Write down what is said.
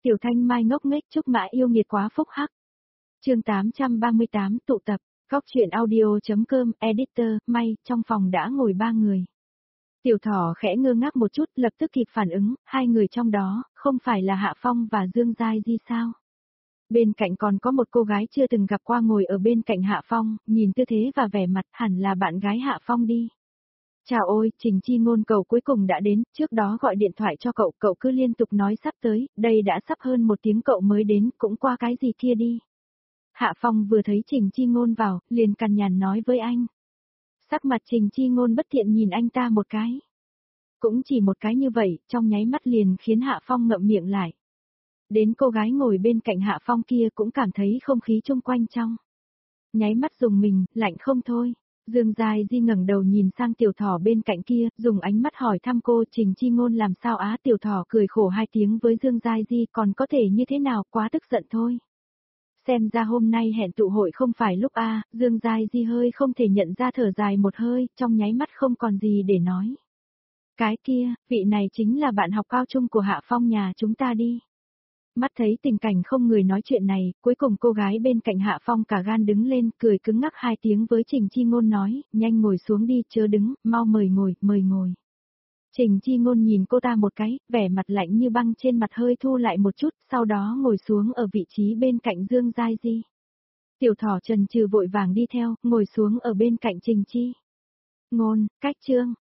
Tiểu Thanh Mai ngốc nghếch chúc Mã yêu nghiệt quá phúc hắc. Chương 838 tụ tập, góc truyện audio.com, editor, May, trong phòng đã ngồi 3 người. Tiểu Thỏ khẽ ngơ ngác một chút, lập tức kịp phản ứng, hai người trong đó, không phải là Hạ Phong và Dương Giai Di sao? Bên cạnh còn có một cô gái chưa từng gặp qua ngồi ở bên cạnh Hạ Phong, nhìn tư thế và vẻ mặt hẳn là bạn gái Hạ Phong đi. Chào ôi, Trình Chi Ngôn cậu cuối cùng đã đến, trước đó gọi điện thoại cho cậu, cậu cứ liên tục nói sắp tới, đây đã sắp hơn 1 tiếng cậu mới đến, cũng qua cái gì kia đi. Hạ Phong vừa thấy Trình Chi Ngôn vào, liền cằn nhằn nói với anh. Sắc mặt Trình Chi Ngôn bất thiện nhìn anh ta một cái. Cũng chỉ một cái như vậy, trong nháy mắt liền khiến Hạ Phong ngậm miệng lại. Đến cô gái ngồi bên cạnh Hạ Phong kia cũng cảm thấy không khí chung quanh trong. Nháy mắt dùng mình, lạnh không thôi. Dương Giai Di ngẩng đầu nhìn sang Tiểu Thỏ bên cạnh kia, dùng ánh mắt hỏi thăm cô Trình Chi Ngôn làm sao á. Tiểu Thỏ cười khổ 2 tiếng với Dương Giai Di, còn có thể như thế nào, quá tức giận thôi. Xem ra hôm nay hẹn tụ hội không phải lúc a. Dương Giai Di hơi không thể nhận ra, thở dài một hơi, trong nháy mắt không còn gì để nói. Cái kia, vị này chính là bạn học cao trung của Hạ Phong nhà chúng ta đi. Mắt thấy tình cảnh không người nói chuyện này, cuối cùng cô gái bên cạnh Hạ Phong cả gan đứng lên, cười cứng ngắc 2 tiếng với Trình Chi Ngôn nói, nhanh ngồi xuống đi, chớ đứng, mau mời ngồi. Trình Chi Ngôn nhìn cô ta một cái, vẻ mặt lạnh như băng trên mặt hơi thu lại một chút, sau đó ngồi xuống ở vị trí bên cạnh Dương Giai Di. Tiểu Thỏ chần chừ vội vàng đi theo, ngồi xuống ở bên cạnh Trình Chi Ngôn, cách chương,